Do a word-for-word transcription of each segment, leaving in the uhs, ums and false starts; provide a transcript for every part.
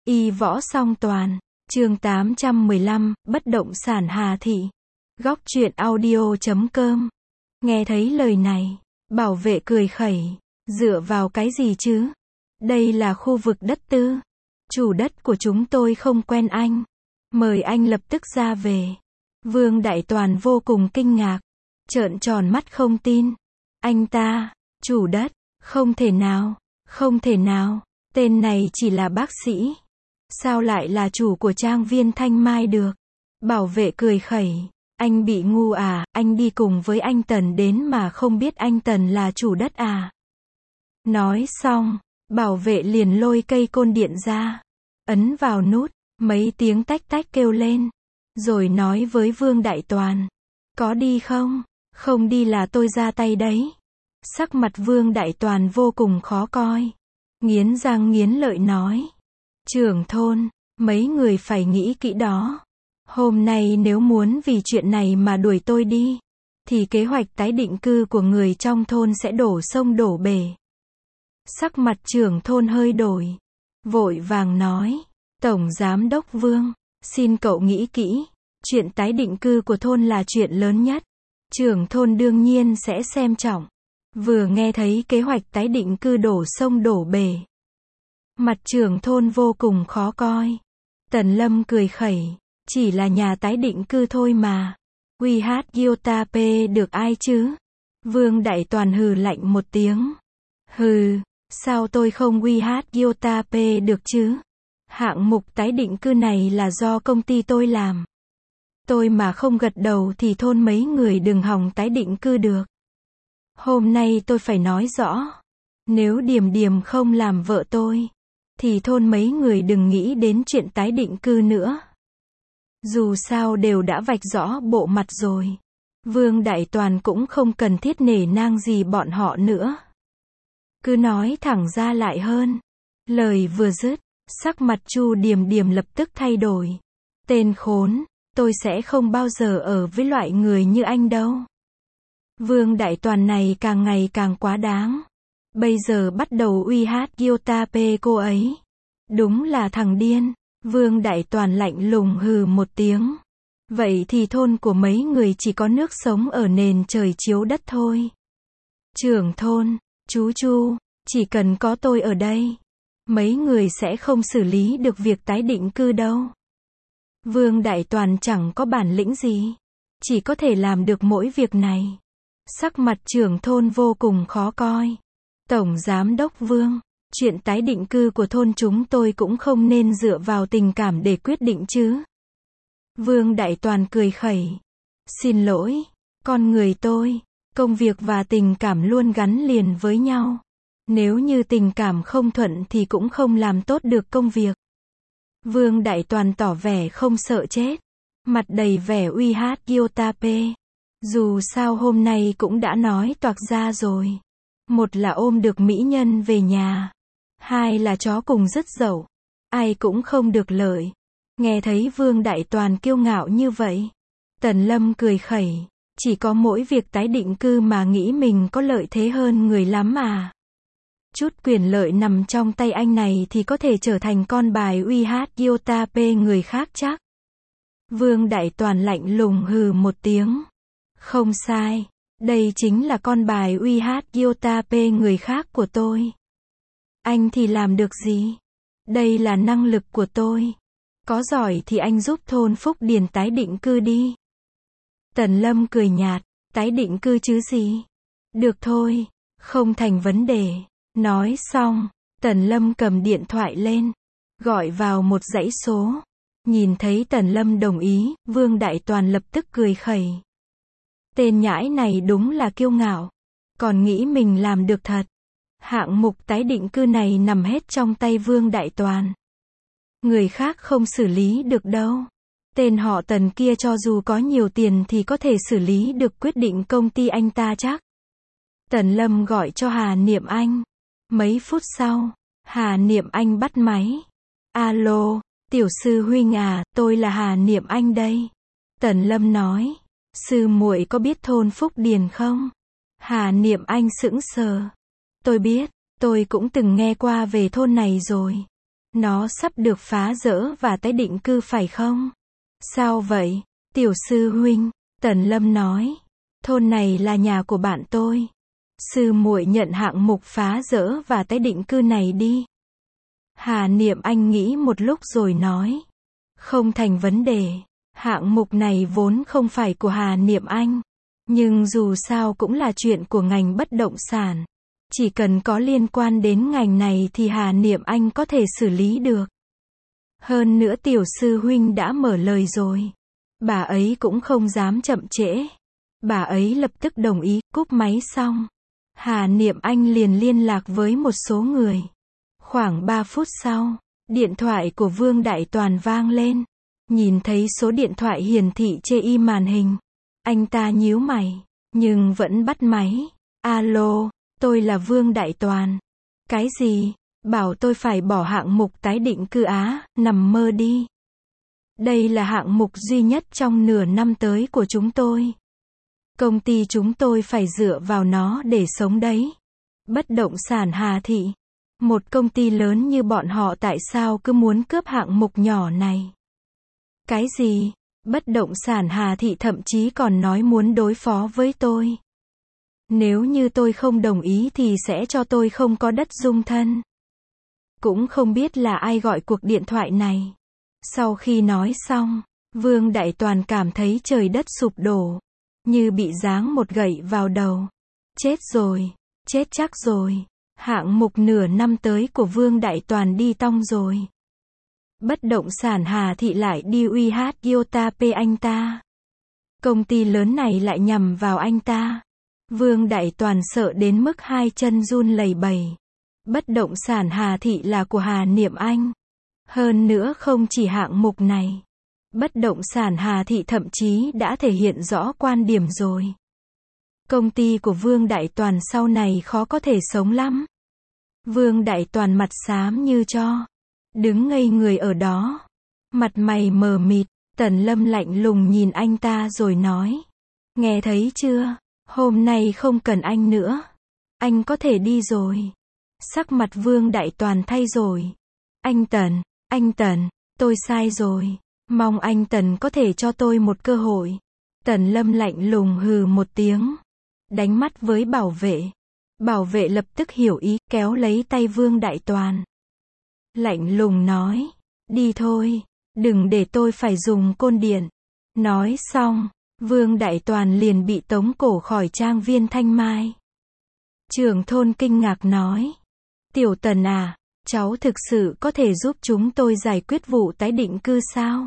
Y võ song toàn, chương tám trăm mười lăm, bất động sản Hà Thị. Góc truyện audio chấm com. Nghe thấy lời này, bảo vệ cười khẩy, dựa vào cái gì chứ? Đây là khu vực đất tư. Chủ đất của chúng tôi không quen anh. Mời anh lập tức ra về. Vương Đại Toàn vô cùng kinh ngạc, trợn tròn mắt không tin. Anh ta, chủ đất, không thể nào, không thể nào, tên này chỉ là bác sĩ. Sao lại là chủ của trang viên Thanh Mai được? Bảo vệ cười khẩy, anh bị ngu à, anh đi cùng với anh Tần đến mà không biết anh Tần là chủ đất à? Nói xong, bảo vệ liền lôi cây côn điện ra, ấn vào nút, mấy tiếng tách tách kêu lên, rồi nói với Vương Đại Toàn, có đi không? Không đi là tôi ra tay đấy. Sắc mặt Vương Đại Toàn vô cùng khó coi, nghiến răng nghiến lợi nói, trưởng thôn, mấy người phải nghĩ kỹ đó. Hôm nay nếu muốn vì chuyện này mà đuổi tôi đi, thì kế hoạch tái định cư của người trong thôn sẽ đổ sông đổ bể. Sắc mặt trưởng thôn hơi đổi, vội vàng nói, Tổng Giám đốc Vương, xin cậu nghĩ kỹ, chuyện tái định cư của thôn là chuyện lớn nhất. Trưởng thôn đương nhiên sẽ xem trọng. Vừa nghe thấy kế hoạch tái định cư đổ sông đổ bể, mặt trưởng thôn vô cùng khó coi. Tần Lâm cười khẩy, chỉ là nhà tái định cư thôi mà. quy hát Yotape được ai chứ? Vương Đại Toàn hừ lạnh một tiếng. Hừ, sao tôi không quy hát Yotape được chứ? Hạng mục tái định cư này là do công ty tôi làm. Tôi mà không gật đầu thì thôn mấy người đừng hòng tái định cư được. Hôm nay tôi phải nói rõ. Nếu Điềm Điềm không làm vợ tôi, thì thôn mấy người đừng nghĩ đến chuyện tái định cư nữa. Dù sao đều đã vạch rõ bộ mặt rồi. Vương Đại Toàn cũng không cần thiết nể nang gì bọn họ nữa. Cứ nói thẳng ra lại hơn. Lời vừa dứt, sắc mặt Chu Điềm Điềm lập tức thay đổi. Tên khốn, tôi sẽ không bao giờ ở với loại người như anh đâu. Vương Đại Toàn này càng ngày càng quá đáng. Bây giờ bắt đầu uy hát Yotape cô ấy. Đúng là thằng điên. Vương Đại Toàn lạnh lùng hừ một tiếng. Vậy thì thôn của mấy người chỉ có nước sống ở nền trời chiếu đất thôi. Trưởng thôn, chú Chu, chỉ cần có tôi ở đây, mấy người sẽ không xử lý được việc tái định cư đâu. Vương Đại Toàn chẳng có bản lĩnh gì, chỉ có thể làm được mỗi việc này. Sắc mặt trưởng thôn vô cùng khó coi. Tổng Giám đốc Vương, chuyện tái định cư của thôn chúng tôi cũng không nên dựa vào tình cảm để quyết định chứ. Vương Đại Toàn cười khẩy. Xin lỗi, con người tôi, công việc và tình cảm luôn gắn liền với nhau. Nếu như tình cảm không thuận thì cũng không làm tốt được công việc. Vương Đại Toàn tỏ vẻ không sợ chết, mặt đầy vẻ uy hát Yotape. Dù sao hôm nay cũng đã nói toạc ra rồi. Một là ôm được mỹ nhân về nhà, hai là chó cùng rất dậu, ai cũng không được lợi. Nghe thấy Vương Đại Toàn kiêu ngạo như vậy, Tần Lâm cười khẩy, chỉ có mỗi việc tái định cư mà nghĩ mình có lợi thế hơn người lắm à. Chút quyền lợi nằm trong tay anh này thì có thể trở thành con bài uy hát Yotape người khác chắc. Vương Đại Toàn lạnh lùng hừ một tiếng. Không sai, đây chính là con bài uy hát Yotape người khác của tôi. Anh thì làm được gì? Đây là năng lực của tôi. Có giỏi thì anh giúp thôn Phúc Điền tái định cư đi. Tần Lâm cười nhạt, tái định cư chứ gì? Được thôi, không thành vấn đề. Nói xong, Tần Lâm cầm điện thoại lên, gọi vào một dãy số. Nhìn thấy Tần Lâm đồng ý, Vương Đại Toàn lập tức cười khẩy. Tên nhãi này đúng là kiêu ngạo, còn nghĩ mình làm được thật. Hạng mục tái định cư này nằm hết trong tay Vương Đại Toàn. Người khác không xử lý được đâu. Tên họ Tần kia cho dù có nhiều tiền thì có thể xử lý được quyết định công ty anh ta chắc. Tần Lâm gọi cho Hà Niệm Anh. Mấy phút sau, Hà Niệm Anh bắt máy. Alo, tiểu sư huynh à, tôi là Hà Niệm Anh đây. Tần Lâm nói. Sư muội có biết thôn Phúc Điền không? Hà Niệm Anh sững sờ. Tôi biết, tôi cũng từng nghe qua về thôn này rồi. Nó sắp được phá dỡ và tái định cư phải không? Sao vậy, tiểu sư huynh? Tần Lâm nói. Thôn này là nhà của bạn tôi. Sư muội nhận hạng mục phá dỡ và tái định cư này đi. Hà Niệm Anh nghĩ một lúc rồi nói. Không thành vấn đề. Hạng mục này vốn không phải của Hà Niệm Anh. Nhưng dù sao cũng là chuyện của ngành bất động sản. Chỉ cần có liên quan đến ngành này thì Hà Niệm Anh có thể xử lý được. Hơn nữa tiểu sư huynh đã mở lời rồi. Bà ấy cũng không dám chậm trễ. Bà ấy lập tức đồng ý, cúp máy xong. Hà Niệm Anh liền liên lạc với một số người. Khoảng ba phút sau, điện thoại của Vương Đại Toàn vang lên. Nhìn thấy số điện thoại hiển thị trên y màn hình. Anh ta nhíu mày, nhưng vẫn bắt máy. Alo, tôi là Vương Đại Toàn. Cái gì? Bảo tôi phải bỏ hạng mục tái định cư á, nằm mơ đi. Đây là hạng mục duy nhất trong nửa năm tới của chúng tôi. Công ty chúng tôi phải dựa vào nó để sống đấy. Bất động sản Hà Thị. Một công ty lớn như bọn họ tại sao cứ muốn cướp hạng mục nhỏ này? Cái gì? Bất động sản Hà Thị thậm chí còn nói muốn đối phó với tôi. Nếu như tôi không đồng ý thì sẽ cho tôi không có đất dung thân. Cũng không biết là ai gọi cuộc điện thoại này. Sau khi nói xong, Vương Đại Toàn cảm thấy trời đất sụp đổ. Như bị giáng một gậy vào đầu. Chết rồi, chết chắc rồi. Hạng mục nửa năm tới của Vương Đại Toàn đi tong rồi. Bất động sản Hà Thị lại đi uy hát Iota P anh ta. Công ty lớn này lại nhằm vào anh ta. Vương Đại Toàn sợ đến mức hai chân run lẩy bẩy. Bất động sản Hà Thị là của Hà Niệm Anh. Hơn nữa không chỉ hạng mục này. Bất động sản Hà Thị thậm chí đã thể hiện rõ quan điểm rồi. Công ty của Vương Đại Toàn sau này khó có thể sống lắm. Vương Đại Toàn mặt xám như tro. Đứng ngây người ở đó. Mặt mày mờ mịt. Tần Lâm lạnh lùng nhìn anh ta rồi nói. Nghe thấy chưa? Hôm nay không cần anh nữa. Anh có thể đi rồi. Sắc mặt Vương Đại Toàn thay rồi. Anh Tần, anh Tần, tôi sai rồi. Mong anh Tần có thể cho tôi một cơ hội. Tần Lâm lạnh lùng hừ một tiếng. Đánh mắt với bảo vệ. Bảo vệ lập tức hiểu ý, kéo lấy tay Vương Đại Toàn. Lạnh lùng nói. Đi thôi. Đừng để tôi phải dùng côn điện. Nói xong, Vương Đại Toàn liền bị tống cổ khỏi trang viên Thanh Mai. Trưởng thôn kinh ngạc nói. Tiểu Tần à, cháu thực sự có thể giúp chúng tôi giải quyết vụ tái định cư sao?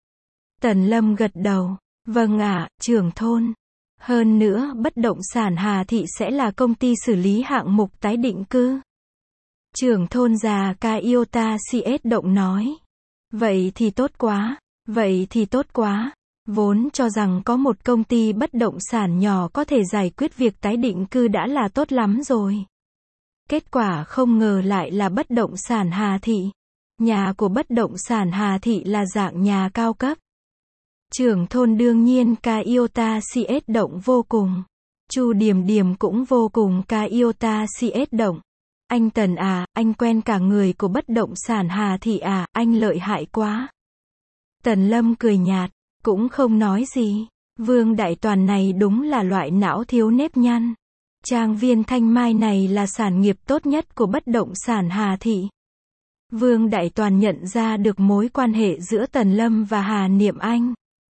Tần Lâm gật đầu. Vâng ạ, trưởng thôn. Hơn nữa, bất động sản Hà Thị sẽ là công ty xử lý hạng mục tái định cư. Trưởng thôn già Ca Iota xê ét động nói. Vậy thì tốt quá. Vậy thì tốt quá. Vốn cho rằng có một công ty bất động sản nhỏ có thể giải quyết việc tái định cư đã là tốt lắm rồi. Kết quả không ngờ lại là bất động sản Hà Thị. Nhà của bất động sản Hà Thị là dạng nhà cao cấp. Trưởng thôn đương nhiên Ca Iota xê ét động vô cùng. Chu Điềm Điềm cũng vô cùng Ca Iota xê ét động. Anh Tần à, anh quen cả người của bất động sản Hà Thị à, anh lợi hại quá. Tần Lâm cười nhạt, cũng không nói gì. Vương Đại Toàn này đúng là loại não thiếu nếp nhăn. Trang viên Thanh Mai này là sản nghiệp tốt nhất của bất động sản Hà Thị. Vương Đại Toàn nhận ra được mối quan hệ giữa Tần Lâm và Hà Niệm Anh.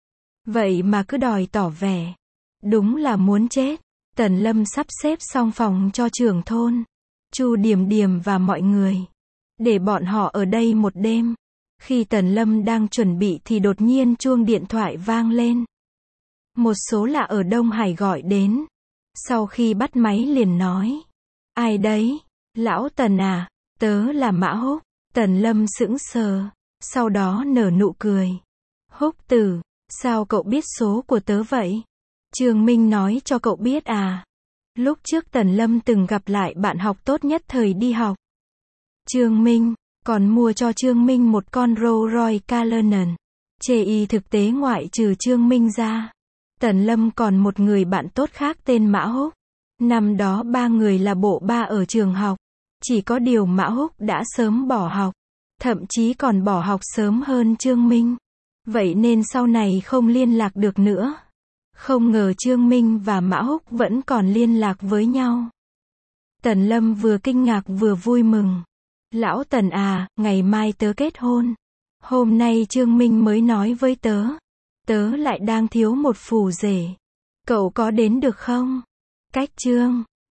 Vậy mà cứ đòi tỏ vẻ. Đúng là muốn chết. Tần Lâm sắp xếp xong phòng cho trưởng thôn, Chu Điềm Điềm và mọi người. Để bọn họ ở đây một đêm. Khi Tần Lâm đang chuẩn bị thì đột nhiên chuông điện thoại vang lên. Một số lạ ở Đông Hải gọi đến. Sau khi bắt máy liền nói. Ai đấy? Lão Tần à? Tớ là Mã Húc. Tần Lâm sững sờ. Sau đó nở nụ cười. Húc tử, sao cậu biết số của tớ vậy? Trương Minh nói cho cậu biết à? Lúc trước Tần Lâm từng gặp lại bạn học tốt nhất thời đi học. Trương Minh, còn mua cho Trương Minh một con Rolls Royce Cullinan. Chê y thực tế ngoại trừ Trương Minh ra. Tần Lâm còn một người bạn tốt khác tên Mã Húc. Năm đó ba người là bộ ba ở trường học. Chỉ có điều Mã Húc đã sớm bỏ học. thậm chí còn bỏ học sớm hơn Trương Minh. Vậy nên sau này không liên lạc được nữa. Không ngờ Trương Minh và Mã Húc vẫn còn liên lạc với nhau. Tần Lâm vừa kinh ngạc vừa vui mừng. Lão Tần à, ngày mai tớ kết hôn. Hôm nay Trương Minh mới nói với tớ. Tớ lại đang thiếu một phù rể. Cậu có đến được không? Cách Trương